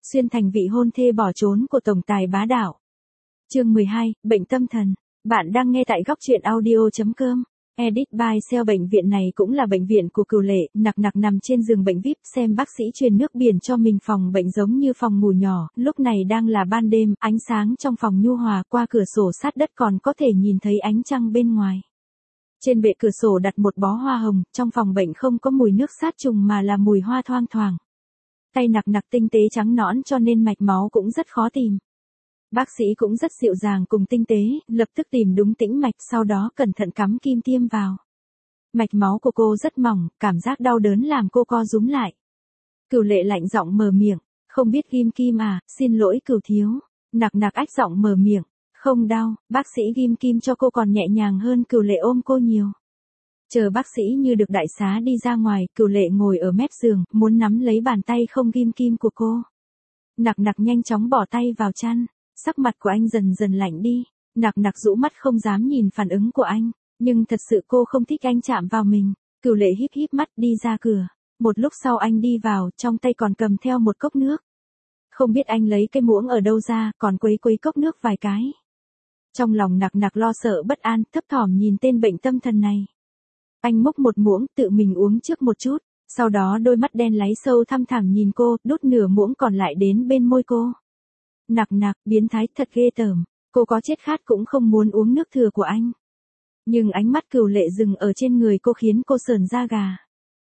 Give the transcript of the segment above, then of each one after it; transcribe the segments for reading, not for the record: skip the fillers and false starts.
xuyên thành vị hôn thê bỏ trốn của tổng tài bá đạo. Chương 12, bệnh tâm thần. Bạn đang nghe tại góc truyện audio.com. Edit by Seo. Bệnh viện này cũng là bệnh viện của Cửu Lệ, nặc nằm trên giường bệnh VIP xem bác sĩ truyền nước biển cho mình. Phòng bệnh giống như phòng ngủ nhỏ, lúc này đang là ban đêm, ánh sáng trong phòng nhu hòa, qua cửa sổ sát đất còn có thể nhìn thấy ánh trăng bên ngoài. Trên bệ cửa sổ đặt một bó hoa hồng, trong phòng bệnh không có mùi nước sát trùng mà là mùi hoa thoang thoảng. Tay nặc tinh tế trắng nõn cho nên mạch máu cũng rất khó tìm. Bác sĩ cũng rất dịu dàng cùng tinh tế, lập tức tìm đúng tĩnh mạch, sau đó cẩn thận cắm kim tiêm vào. Mạch máu của cô rất mỏng, cảm giác đau đớn làm cô co rúm lại. Cửu Lệ lạnh giọng mở miệng, không biết ghim kim à, xin lỗi Cửu thiếu. Nặc ách giọng mở miệng, không đau, bác sĩ ghim kim cho cô còn nhẹ nhàng hơn Cửu Lệ ôm cô nhiều. Chờ bác sĩ như được đại xá đi ra ngoài, Cửu Lệ ngồi ở mép giường, muốn nắm lấy bàn tay không ghim kim của cô. Nặc nhanh chóng bỏ tay vào chăn. Sắc mặt của anh dần dần lạnh đi, nặc rũ mắt không dám nhìn phản ứng của anh, nhưng thật sự cô không thích anh chạm vào mình. Cửu Lệ híp mắt đi ra cửa, một lúc sau anh đi vào, trong tay còn cầm theo một cốc nước. Không biết anh lấy cái muỗng ở đâu ra, còn quấy cốc nước vài cái. Trong lòng nặc lo sợ bất an, thấp thỏm nhìn tên bệnh tâm thần này. Anh múc một muỗng, tự mình uống trước một chút, sau đó đôi mắt đen láy sâu thăm thẳm nhìn cô, đút nửa muỗng còn lại đến bên môi cô. Nặc, biến thái thật ghê tởm, cô có chết khát cũng không muốn uống nước thừa của anh. Nhưng ánh mắt Cửu Lệ dừng ở trên người cô khiến cô sởn da gà.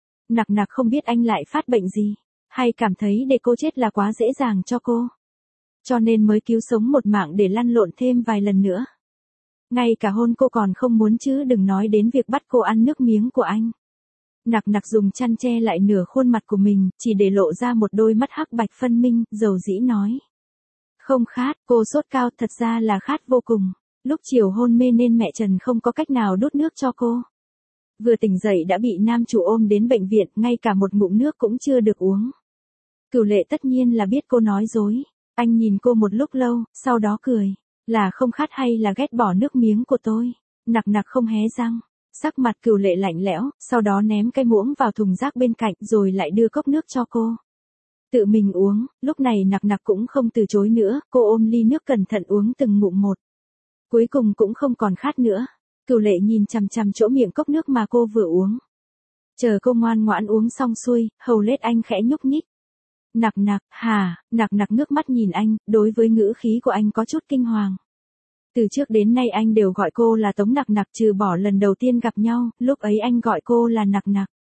Nặc không biết anh lại phát bệnh gì, hay cảm thấy để cô chết là quá dễ dàng cho cô. Cho nên mới cứu sống một mạng để lăn lộn thêm vài lần nữa. Ngay cả hôn cô còn không muốn chứ đừng nói đến việc bắt cô ăn nước miếng của anh. Nặc dùng chăn che lại nửa khuôn mặt của mình, chỉ để lộ ra một đôi mắt hắc bạch phân minh, dầu dĩ nói. Không khát, cô sốt cao, thật ra là khát vô cùng. Lúc chiều hôn mê nên mẹ Trần không có cách nào đút nước cho cô. Vừa tỉnh dậy đã bị nam chủ ôm đến bệnh viện, ngay cả một ngụm nước cũng chưa được uống. Cửu Lệ tất nhiên là biết cô nói dối. Anh nhìn cô một lúc lâu, sau đó cười. Là không khát hay là ghét bỏ nước miếng của tôi? Nặc không hé răng. Sắc mặt Cửu Lệ lạnh lẽo, sau đó ném cái muỗng vào thùng rác bên cạnh rồi lại đưa cốc nước cho cô. Tự mình uống, lúc này nặc cũng không từ chối nữa, cô ôm ly nước cẩn thận uống từng ngụm một. Cuối cùng cũng không còn khát nữa. Cửu Lệ nhìn chằm chỗ miệng cốc nước mà cô vừa uống. Chờ cô ngoan ngoãn uống xong xuôi, hầu lết anh khẽ nhúc nhích. Nặc, nặc ngước mắt nhìn anh, đối với ngữ khí của anh có chút kinh hoàng. Từ trước đến nay anh đều gọi cô là Tống Nặc trừ bỏ lần đầu tiên gặp nhau, lúc ấy anh gọi cô là Nặc.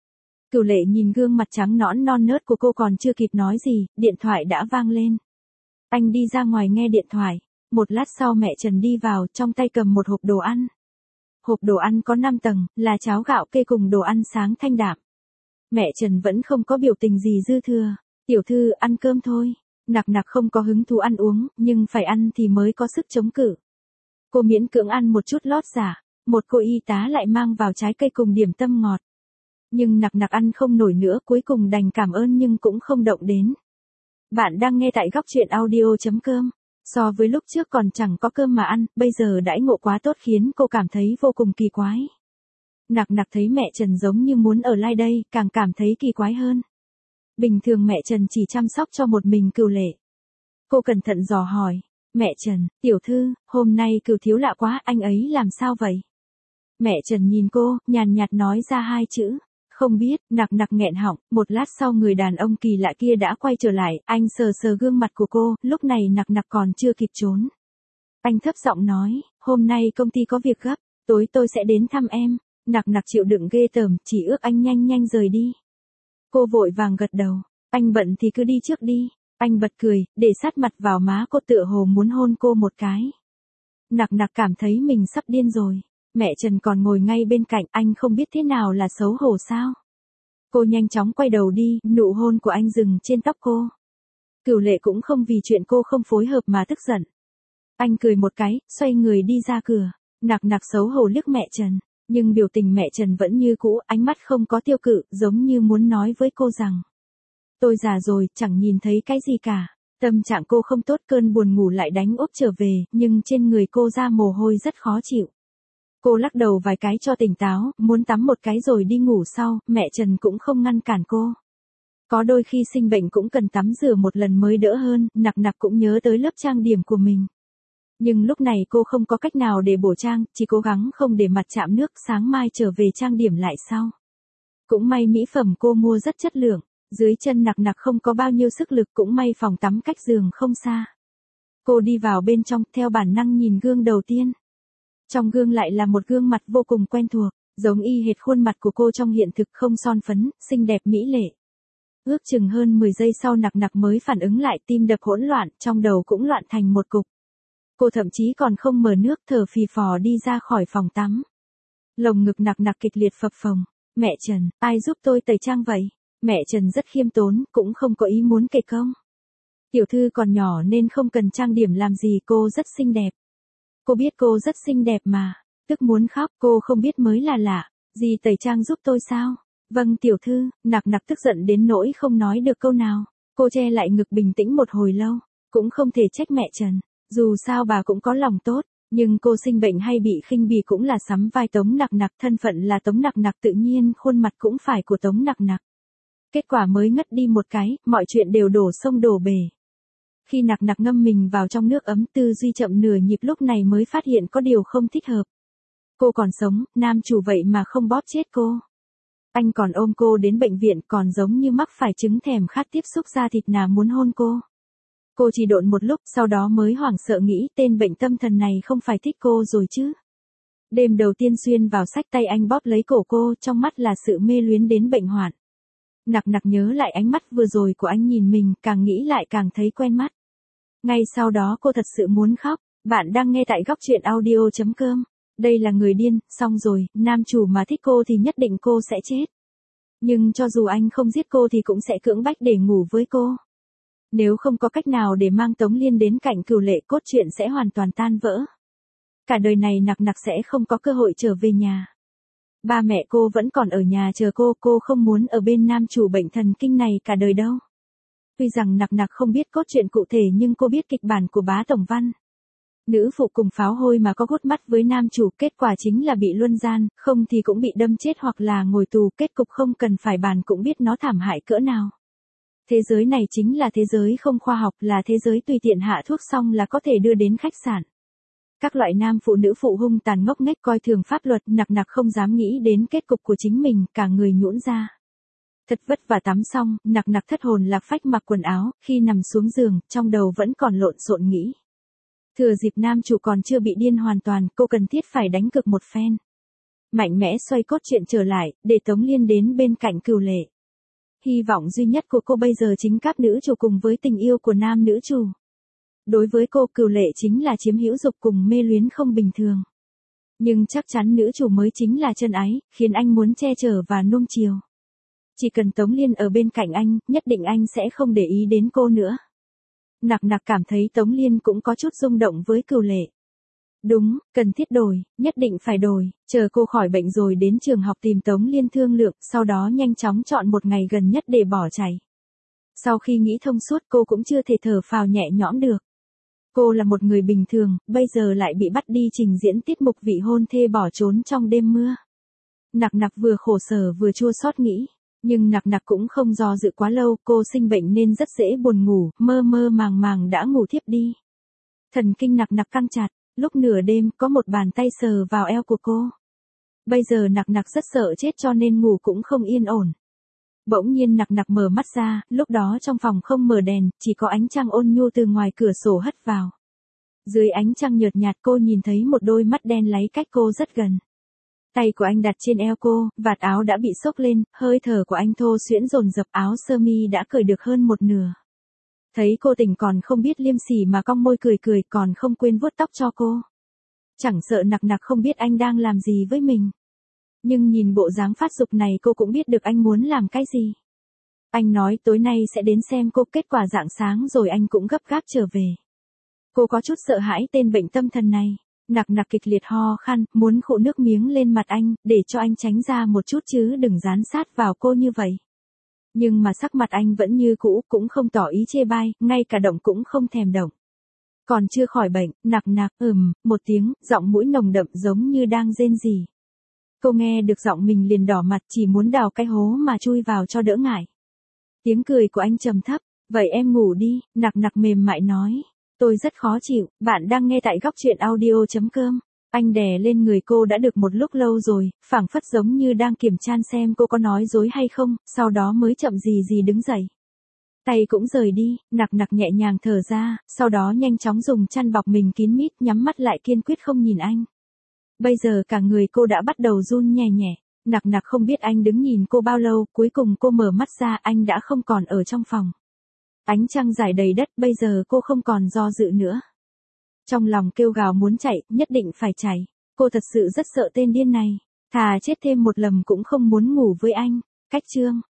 Cửu Lệ nhìn gương mặt trắng nõn non nớt của cô còn chưa kịp nói gì, điện thoại đã vang lên. Anh đi ra ngoài nghe điện thoại. Một lát sau mẹ Trần đi vào, trong tay cầm một hộp đồ ăn. Hộp đồ ăn có 5 tầng, là cháo gạo kê cùng đồ ăn sáng thanh đạm. Mẹ Trần vẫn không có biểu tình gì dư thừa. Tiểu thư, ăn cơm thôi. Nặc không có hứng thú ăn uống, nhưng phải ăn thì mới có sức chống cự. Cô miễn cưỡng ăn một chút lót giả. Một cô y tá lại mang vào trái cây cùng điểm tâm ngọt. Nhưng nặc ăn không nổi nữa, cuối cùng đành cảm ơn nhưng cũng không động đến. Bạn đang nghe tại góc truyện audio.com. So với lúc trước còn chẳng có cơm mà ăn, bây giờ đãi ngộ quá tốt khiến cô cảm thấy vô cùng kỳ quái. Nặc thấy mẹ Trần giống như muốn ở lại đây, càng cảm thấy kỳ quái hơn. Bình thường mẹ Trần chỉ chăm sóc cho một mình Cửu Lệ. Cô cẩn thận dò hỏi, mẹ Trần, tiểu thư, hôm nay Cửu thiếu lạ quá, anh ấy làm sao vậy? Mẹ Trần nhìn cô, nhàn nhạt nói ra hai chữ. Không biết, nặc nghẹn họng, một lát sau người đàn ông kỳ lạ kia đã quay trở lại, anh sờ gương mặt của cô, lúc này nặc còn chưa kịp trốn. Anh thấp giọng nói, hôm nay công ty có việc gấp, tối tôi sẽ đến thăm em. Nặc chịu đựng ghê tởm, chỉ ước anh nhanh rời đi. Cô vội vàng gật đầu, anh bận thì cứ đi trước đi. Anh bật cười, để sát mặt vào má cô tựa hồ muốn hôn cô một cái. Nặc cảm thấy mình sắp điên rồi. Mẹ Trần còn ngồi ngay bên cạnh, anh không biết thế nào là xấu hổ sao. Cô nhanh chóng quay đầu đi, nụ hôn của anh dừng trên tóc cô. Cửu Lệ cũng không vì chuyện cô không phối hợp mà tức giận. Anh cười một cái, xoay người đi ra cửa. Nặc xấu hổ liếc mẹ Trần, nhưng biểu tình mẹ Trần vẫn như cũ, ánh mắt không có tiêu cự, giống như muốn nói với cô rằng. Tôi già rồi, chẳng nhìn thấy cái gì cả. Tâm trạng cô không tốt, cơn buồn ngủ lại đánh úp trở về, nhưng trên người cô ra mồ hôi rất khó chịu. Cô lắc đầu vài cái cho tỉnh táo, muốn tắm một cái rồi đi ngủ sau, mẹ Trần cũng không ngăn cản cô. Có đôi khi sinh bệnh cũng cần tắm rửa một lần mới đỡ hơn, nặc nặc cũng nhớ tới lớp trang điểm của mình. Nhưng lúc này cô không có cách nào để bổ trang, chỉ cố gắng không để mặt chạm nước, sáng mai trở về trang điểm lại sau. Cũng may mỹ phẩm cô mua rất chất lượng, dưới chân nặc nặc không có bao nhiêu sức lực, cũng may phòng tắm cách giường không xa. Cô đi vào bên trong, theo bản năng nhìn gương đầu tiên. Trong gương lại là một gương mặt vô cùng quen thuộc, giống y hệt khuôn mặt của cô trong hiện thực, không son phấn, xinh đẹp mỹ lệ. Ước chừng hơn 10 giây sau nặc nặc mới phản ứng lại, tim đập hỗn loạn, trong đầu cũng loạn thành một cục. Cô thậm chí còn không mở nước, thở phì phò đi ra khỏi phòng tắm. Lồng ngực nặc nặc kịch liệt phập phồng. Mẹ Trần, ai giúp tôi tẩy trang vậy? Mẹ Trần rất khiêm tốn, cũng không có ý muốn kể công. Tiểu thư còn nhỏ nên không cần trang điểm làm gì, cô rất xinh đẹp. Cô biết cô rất xinh đẹp mà. Tức muốn khóc, cô không biết mới là lạ. Dì tẩy trang giúp tôi sao? Vâng tiểu thư, nặc nặc tức giận đến nỗi không nói được câu nào. Cô che lại ngực bình tĩnh một hồi lâu. Cũng không thể trách mẹ Trần. Dù sao bà cũng có lòng tốt. Nhưng cô sinh bệnh hay bị khinh bỉ cũng là sắm vai Tống Nặc Nặc, thân phận là Tống Nặc Nặc, tự nhiên khuôn mặt cũng phải của Tống Nặc Nặc. Kết quả mới ngất đi một cái, mọi chuyện đều đổ sông đổ bể. Khi Nặc Nặc ngâm mình vào trong nước ấm, tư duy chậm nửa nhịp, lúc này mới phát hiện có điều không thích hợp. Cô còn sống, nam chủ vậy mà không bóp chết cô. Anh còn ôm cô đến bệnh viện, còn giống như mắc phải chứng thèm khát tiếp xúc da thịt nào muốn hôn cô. Cô chỉ độn một lúc, sau đó mới hoảng sợ nghĩ tên bệnh tâm thần này không phải thích cô rồi chứ. Đêm đầu tiên xuyên vào sách, tay anh bóp lấy cổ cô, trong mắt là sự mê luyến đến bệnh hoạn. Nặc nặc nhớ lại ánh mắt vừa rồi của anh nhìn mình, càng nghĩ lại càng thấy quen mắt. Ngay sau đó cô thật sự muốn khóc. Bạn đang nghe tại góc truyện audio.com. Đây là người điên, xong rồi, nam chủ mà thích cô thì nhất định cô sẽ chết. Nhưng cho dù anh không giết cô thì cũng sẽ cưỡng bách để ngủ với cô. Nếu không có cách nào để mang Tống Liên đến cạnh Cửu Lệ, cốt truyện sẽ hoàn toàn tan vỡ. Cả đời này nặc nặc sẽ không có cơ hội trở về nhà. Ba mẹ cô vẫn còn ở nhà chờ cô không muốn ở bên nam chủ bệnh thần kinh này cả đời đâu. Tuy rằng nặc nặc không biết cốt truyện cụ thể nhưng cô biết kịch bản của Bá Tổng Văn. Nữ phụ cùng pháo hôi mà có gút mắt với nam chủ, kết quả chính là bị luân gian, không thì cũng bị đâm chết hoặc là ngồi tù, kết cục không cần phải bàn cũng biết nó thảm hại cỡ nào. Thế giới này chính là thế giới không khoa học, là thế giới tùy tiện hạ thuốc xong là có thể đưa đến khách sạn. Các loại nam phụ nữ phụ hung tàn ngốc nghếch coi thường pháp luật, nặc nặc không dám nghĩ đến kết cục của chính mình, cả người nhũn ra. Thật vất vả tắm xong, nặc nặc thất hồn lạc phách mặc quần áo, khi nằm xuống giường, trong đầu vẫn còn lộn xộn nghĩ. Thừa dịp nam chủ còn chưa bị điên hoàn toàn, cô cần thiết phải đánh cực một phen. Mạnh mẽ xoay cốt truyện trở lại, để Tống Liên đến bên cạnh Cửu Lệ. Hy vọng duy nhất của cô bây giờ chính cáp nữ chủ cùng với tình yêu của nam nữ chủ. Đối với cô, Cửu Lệ chính là chiếm hữu dục cùng mê luyến không bình thường. Nhưng chắc chắn nữ chủ mới chính là chân ái, khiến anh muốn che chở và nuông chiều. Chỉ cần Tống Liên ở bên cạnh anh, nhất định anh sẽ không để ý đến cô nữa. Nặc nặc cảm thấy Tống Liên cũng có chút rung động với Cửu Lệ. Đúng, cần thiết đổi, nhất định phải đổi, chờ cô khỏi bệnh rồi đến trường học tìm Tống Liên thương lượng, sau đó nhanh chóng chọn một ngày gần nhất để bỏ chạy. Sau khi nghĩ thông suốt cô cũng chưa thể thở phào nhẹ nhõm được. Cô là một người bình thường, bây giờ lại bị bắt đi trình diễn tiết mục vị hôn thê bỏ trốn trong đêm mưa. Nặc nặc vừa khổ sở vừa chua xót nghĩ. Nhưng nặc nặc cũng không do dự quá lâu, cô sinh bệnh nên rất dễ buồn ngủ, mơ mơ màng màng đã ngủ thiếp đi. Thần kinh nặc nặc căng chặt, lúc nửa đêm có một bàn tay sờ vào eo của cô. Bây giờ nặc nặc rất sợ chết cho nên ngủ cũng không yên ổn. Bỗng nhiên nặc nặc mở mắt ra, lúc đó trong phòng không mở đèn, chỉ có ánh trăng ôn nhu từ ngoài cửa sổ hất vào. Dưới ánh trăng nhợt nhạt cô nhìn thấy một đôi mắt đen láy cách cô rất gần. Tay của anh đặt trên eo cô, vạt áo đã bị xốc lên, hơi thở của anh thô xuyễn dồn dập, áo sơ mi đã cởi được hơn một nửa. Thấy cô tỉnh còn không biết liêm sỉ mà cong môi cười cười, còn không quên vuốt tóc cho cô. Chẳng sợ nặc nặc không biết anh đang làm gì với mình. Nhưng nhìn bộ dáng phát dục này cô cũng biết được anh muốn làm cái gì. Anh nói tối nay sẽ đến xem cô, kết quả rạng sáng rồi anh cũng gấp gáp trở về. Cô có chút sợ hãi tên bệnh tâm thần này. Nặc nặc kịch liệt ho khan, muốn khụ nước miếng lên mặt anh, để cho anh tránh ra một chút chứ đừng dán sát vào cô như vậy. Nhưng mà sắc mặt anh vẫn như cũ, cũng không tỏ ý chê bai, ngay cả động cũng không thèm động. Còn chưa khỏi bệnh, nặc nặc, một tiếng, giọng mũi nồng đậm giống như đang rên rỉ. Cô nghe được giọng mình liền đỏ mặt, chỉ muốn đào cái hố mà chui vào cho đỡ ngại. Tiếng cười của anh trầm thấp. Vậy em ngủ đi, nặc nặc mềm mại nói. Tôi rất khó chịu, bạn đang nghe tại góc truyện audio.com. Anh đè lên người cô đã được một lúc lâu rồi, phảng phất giống như đang kiểm tra xem cô có nói dối hay không, sau đó mới chậm gì đứng dậy. Tay cũng rời đi, nặc nặc nhẹ nhàng thở ra, sau đó nhanh chóng dùng chăn bọc mình kín mít, nhắm mắt lại kiên quyết không nhìn anh. Bây giờ cả người cô đã bắt đầu run nhẹ nhẹ, nặc nặc không biết anh đứng nhìn cô bao lâu, cuối cùng cô mở mắt ra, anh đã không còn ở trong phòng. Ánh trăng rải đầy đất, bây giờ cô không còn do dự nữa. Trong lòng kêu gào muốn chạy, nhất định phải chạy. Cô thật sự rất sợ tên điên này. Thà chết thêm một lần cũng không muốn ngủ với anh. Cách chương.